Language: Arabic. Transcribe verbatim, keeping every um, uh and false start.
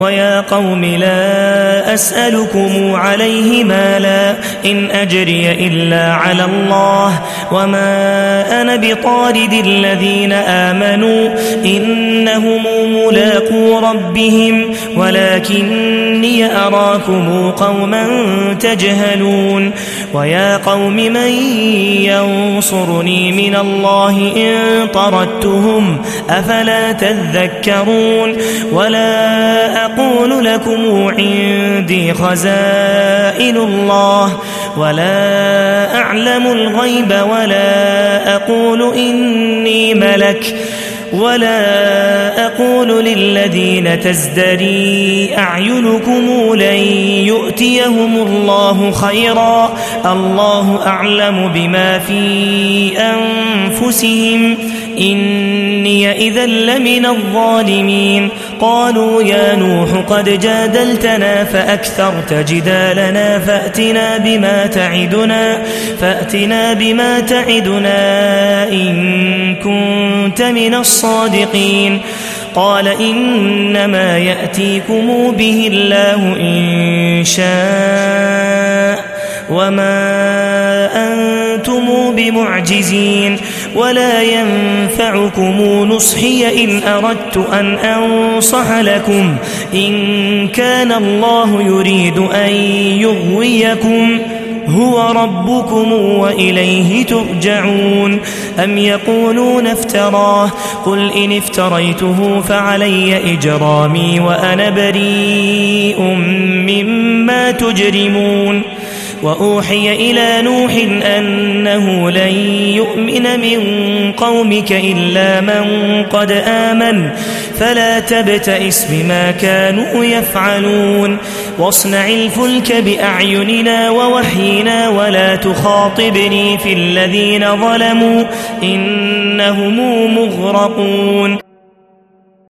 ويا قوم لا أسألكم عليه مالا إن أجري إلا على الله وما أنا بطارد الذين آمنوا إنهم ملاقو ربهم ولكني أراكم قوما تجهلون ويا قوم من ينصرني من الله إن طردتهم أفلا تذكرون ولا أقول لكم عندي خزائن الله ولا أعلم الغيب ولا أقول إني ملك ولا أقول للذين تزدري أعينكم لن يؤتيهم الله خيرا الله أعلم بما في أنفسهم إني إذا لمن الظالمين قالوا يا نوح قد جادلتنا فأكثرت جدالنا فأتنا بما تعدنا فأتنا بما تعدنا إن كنت من الصادقين قال إنما يأتيكم به الله إن شاء وما أنتم بمعجزين ولا ينفعكم نصحي إن أردت أن أنصح لكم إن كان الله يريد أن يغويكم هو ربكم وإليه ترجعون أم يقولون افتراه قل إن افتريته فعلي إجرامي وأنا بريء مما تجرمون وأوحي إلى نوح أنه لن يؤمن من قومك إلا من قد آمن فلا تبتئس بما كانوا يفعلون واصنع الفلك بأعيننا ووحينا ولا تخاطبني في الذين ظلموا إنهم مغرقون.